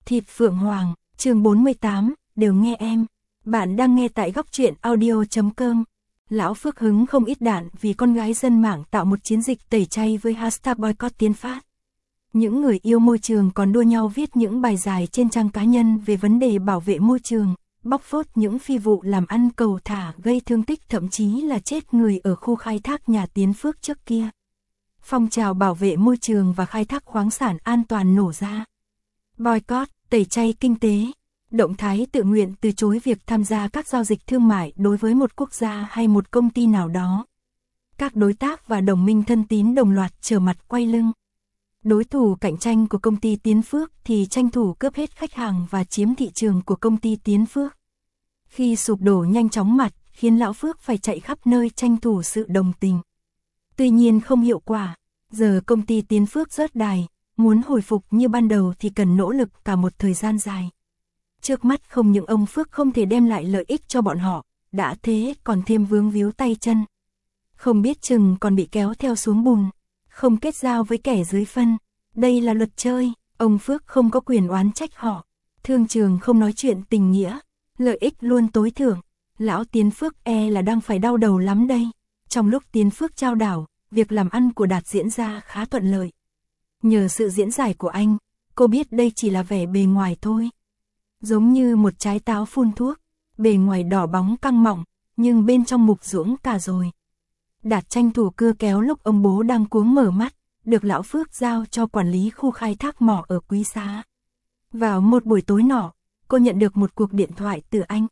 Thịt Phượng Hoàng, chương 48, đều nghe em. Bạn đang nghe tại góc truyện audio.com. Lão Phước hứng không ít đạn vì con gái dân mạng tạo một chiến dịch tẩy chay với hashtag boycott Tiến Phát. Những người yêu môi trường còn đua nhau viết những bài dài trên trang cá nhân về vấn đề bảo vệ môi trường, bóc phốt những phi vụ làm ăn cầu thả gây thương tích thậm chí là chết người ở khu khai thác nhà Tiến Phước trước kia. Phong trào bảo vệ môi trường và khai thác khoáng sản an toàn nổ ra. Boycott, tẩy chay kinh tế, động thái tự nguyện từ chối việc tham gia các giao dịch thương mại đối với một quốc gia hay một công ty nào đó. Các đối tác và đồng minh thân tín đồng loạt trở mặt quay lưng. Đối thủ cạnh tranh của công ty Tiến Phước thì tranh thủ cướp hết khách hàng và chiếm thị trường của công ty Tiến Phước. Khi sụp đổ nhanh chóng mặt, khiến lão Phước phải chạy khắp nơi tranh thủ sự đồng tình. Tuy nhiên không hiệu quả, giờ công ty Tiến Phước rớt đài, muốn hồi phục như ban đầu thì cần nỗ lực cả một thời gian dài. Trước mắt không những ông Phước không thể đem lại lợi ích cho bọn họ, đã thế còn thêm vướng víu tay chân. Không biết chừng còn bị kéo theo xuống bùn, không kết giao với kẻ dưới phân. Đây là luật chơi, ông Phước không có quyền oán trách họ. Thương trường không nói chuyện tình nghĩa, lợi ích luôn tối thượng. Lão Tiến Phước là đang phải đau đầu lắm đây. Trong lúc Tiến Phước trao đảo, việc làm ăn của Đạt diễn ra khá thuận lợi. Nhờ sự diễn giải của anh, cô biết đây chỉ là vẻ bề ngoài thôi. Giống như một trái táo phun thuốc, bề ngoài đỏ bóng căng mọng, nhưng bên trong mục ruỗng cả rồi. Đạt tranh thủ cưa kéo lúc ông bố đang cuống mở mắt, được lão Phước giao cho quản lý khu khai thác mỏ ở Quý Xá. Vào một buổi tối nọ, cô nhận được một cuộc điện thoại từ anh.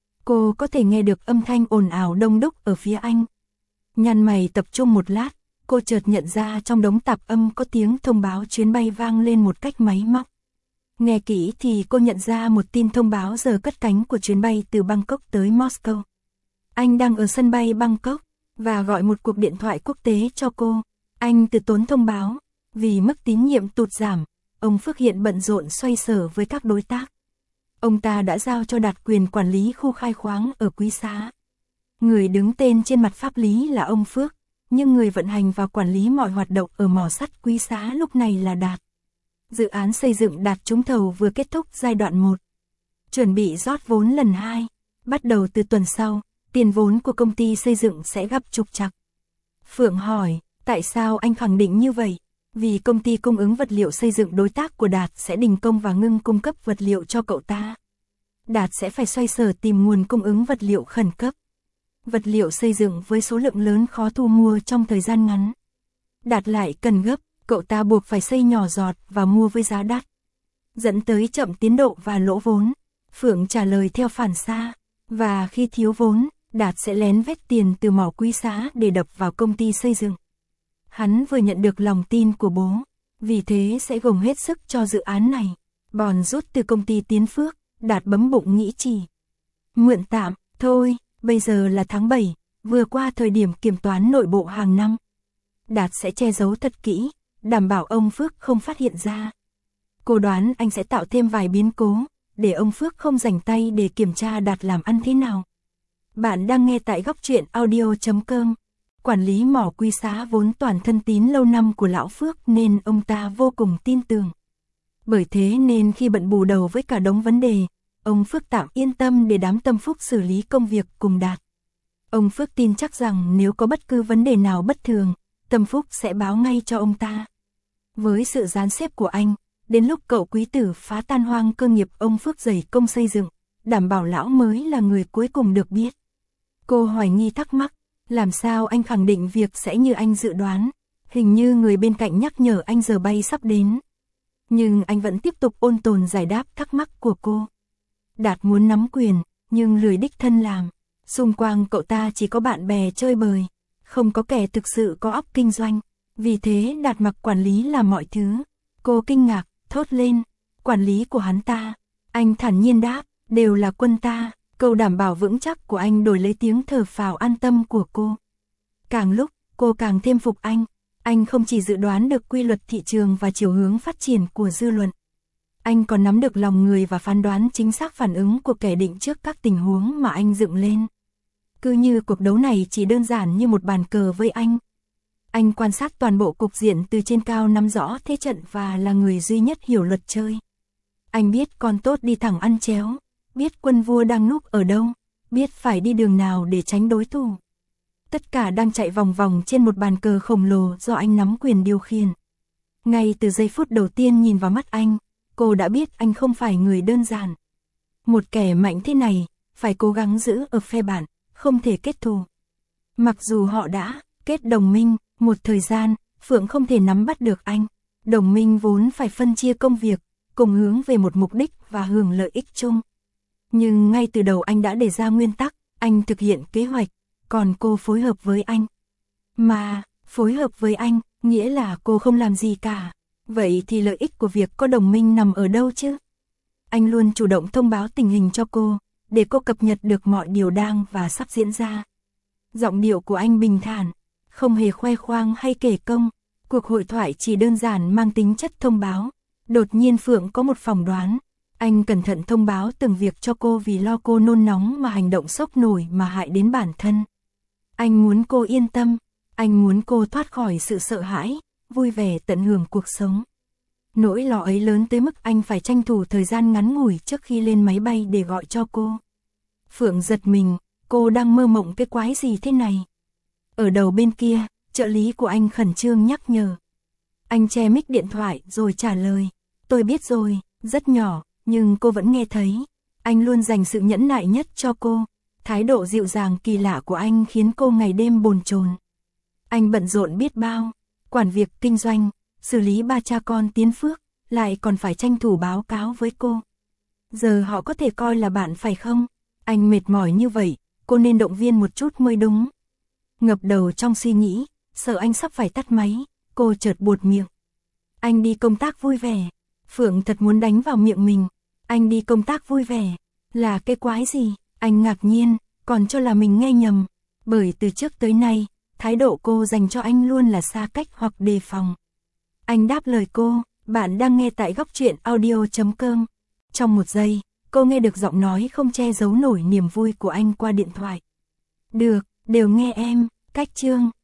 Cô có thể nghe được âm thanh ồn ào đông đúc ở phía anh. Nhăn mày tập trung một lát, cô chợt nhận ra trong đống tạp âm có tiếng thông báo chuyến bay vang lên một cách máy móc. Nghe kỹ thì cô nhận ra một tin thông báo giờ cất cánh của chuyến bay từ Bangkok tới Moscow. Anh đang ở sân bay Bangkok và gọi một cuộc điện thoại quốc tế cho cô. Anh từ tốn thông báo, vì mức tín nhiệm tụt giảm, ông Phước hiện bận rộn xoay sở với các đối tác. Ông ta đã giao cho Đạt quyền quản lý khu khai khoáng ở Quý Xá. Người đứng tên trên mặt pháp lý là ông Phước, nhưng người vận hành và quản lý mọi hoạt động ở mỏ sắt Quý Xá lúc này là Đạt. Dự án xây dựng Đạt trúng thầu vừa kết thúc giai đoạn 1. Chuẩn bị rót vốn lần 2, bắt đầu từ tuần sau, tiền vốn của công ty xây dựng sẽ gặp trục trặc. Phượng hỏi, tại sao anh khẳng định như vậy? Vì công ty cung ứng vật liệu xây dựng đối tác của Đạt sẽ đình công và ngưng cung cấp vật liệu cho cậu ta. Đạt sẽ phải xoay sở tìm nguồn cung ứng vật liệu khẩn cấp. Vật liệu xây dựng với số lượng lớn khó thu mua trong thời gian ngắn. Đạt lại cần gấp, cậu ta buộc phải xây nhỏ giọt và mua với giá đắt, dẫn tới chậm tiến độ và lỗ vốn. Phượng trả lời theo phản xạ, và khi thiếu vốn, Đạt sẽ lén vét tiền từ mỏ Quý Xá để đập vào công ty xây dựng. Hắn vừa nhận được lòng tin của bố, vì thế sẽ gồng hết sức cho dự án này. Bòn rút từ công ty Tiến Phước, Đạt bấm bụng nghĩ chỉ mượn tạm, thôi, bây giờ là tháng 7, vừa qua thời điểm kiểm toán nội bộ hàng năm. Đạt sẽ che giấu thật kỹ, đảm bảo ông Phước không phát hiện ra. Cô đoán anh sẽ tạo thêm vài biến cố, để ông Phước không rảnh tay để kiểm tra Đạt làm ăn thế nào. Bạn đang nghe tại góc truyện audio.com. Quản lý mỏ Quý Xá vốn toàn thân tín lâu năm của lão Phước nên ông ta vô cùng tin tưởng. Bởi thế nên khi bận bù đầu với cả đống vấn đề, ông Phước tạm yên tâm để đám tâm phúc xử lý công việc cùng Đạt. Ông Phước tin chắc rằng nếu có bất cứ vấn đề nào bất thường, tâm phúc sẽ báo ngay cho ông ta. Với sự dàn xếp của anh, đến lúc cậu quý tử phá tan hoang cơ nghiệp ông Phước dày công xây dựng, đảm bảo lão mới là người cuối cùng được biết. Cô hoài nghi thắc mắc, làm sao anh khẳng định việc sẽ như anh dự đoán? Hình như người bên cạnh nhắc nhở anh giờ bay sắp đến. Nhưng anh vẫn tiếp tục ôn tồn giải đáp thắc mắc của cô. Đạt muốn nắm quyền, nhưng lười đích thân làm. Xung quanh cậu ta chỉ có bạn bè chơi bời, không có kẻ thực sự có óc kinh doanh. Vì thế Đạt mặc quản lý làm mọi thứ. Cô kinh ngạc, thốt lên, quản lý của hắn ta. Anh thản nhiên đáp, đều là quân ta. Câu đảm bảo vững chắc của anh đổi lấy tiếng thở phào an tâm của cô. Càng lúc, cô càng thêm phục anh. Anh không chỉ dự đoán được quy luật thị trường và chiều hướng phát triển của dư luận. Anh còn nắm được lòng người và phán đoán chính xác phản ứng của kẻ định trước các tình huống mà anh dựng lên. Cứ như cuộc đấu này chỉ đơn giản như một bàn cờ với anh. Anh quan sát toàn bộ cục diện từ trên cao, nắm rõ thế trận và là người duy nhất hiểu luật chơi. Anh biết con tốt đi thẳng ăn chéo, biết quân vua đang núp ở đâu, biết phải đi đường nào để tránh đối thủ. Tất cả đang chạy vòng vòng trên một bàn cờ khổng lồ do anh nắm quyền điều khiển. Ngay từ giây phút đầu tiên nhìn vào mắt anh, cô đã biết anh không phải người đơn giản. Một kẻ mạnh thế này, phải cố gắng giữ ở phe bạn, không thể kết thù. Mặc dù họ đã kết đồng minh, một thời gian, Phượng không thể nắm bắt được anh. Đồng minh vốn phải phân chia công việc, cùng hướng về một mục đích và hưởng lợi ích chung. Nhưng ngay từ đầu anh đã đề ra nguyên tắc, anh thực hiện kế hoạch, còn cô phối hợp với anh. Mà, phối hợp với anh, nghĩa là cô không làm gì cả. Vậy thì lợi ích của việc có đồng minh nằm ở đâu chứ? Anh luôn chủ động thông báo tình hình cho cô, để cô cập nhật được mọi điều đang và sắp diễn ra. Giọng điệu của anh bình thản, không hề khoe khoang hay kể công. Cuộc hội thoại chỉ đơn giản mang tính chất thông báo. Đột nhiên Phượng có một phỏng đoán. Anh cẩn thận thông báo từng việc cho cô vì lo cô nôn nóng mà hành động sốc nổi mà hại đến bản thân. Anh muốn cô yên tâm, anh muốn cô thoát khỏi sự sợ hãi, vui vẻ tận hưởng cuộc sống. Nỗi lo ấy lớn tới mức anh phải tranh thủ thời gian ngắn ngủi trước khi lên máy bay để gọi cho cô. Phượng giật mình, cô đang mơ mộng cái quái gì thế này? Ở đầu bên kia, trợ lý của anh khẩn trương nhắc nhở. Anh che mic điện thoại rồi trả lời. Tôi biết rồi, rất nhỏ, nhưng cô vẫn nghe thấy. Anh luôn dành sự nhẫn nại nhất cho cô. Thái độ dịu dàng kỳ lạ của anh khiến cô ngày đêm bồn chồn. Anh bận rộn biết bao, quản việc kinh doanh, xử lý 3 cha con Tiến Phước, lại còn phải tranh thủ báo cáo với cô. Giờ họ có thể coi là bạn phải không? Anh mệt mỏi như vậy, cô nên động viên một chút mới đúng. Ngập đầu trong suy nghĩ, sợ anh sắp phải tắt máy, cô chợt buột miệng. Anh đi công tác vui vẻ. Phượng thật muốn đánh vào miệng mình. Anh đi công tác vui vẻ, là cái quái gì? Anh ngạc nhiên, còn cho là mình nghe nhầm. Bởi từ trước tới nay, thái độ cô dành cho anh luôn là xa cách hoặc đề phòng. Anh đáp lời cô, bạn đang nghe tại Góc Truyện Audio.com. Trong một giây, cô nghe được giọng nói không che giấu nổi niềm vui của anh qua điện thoại. Được, đều nghe em, cách chương.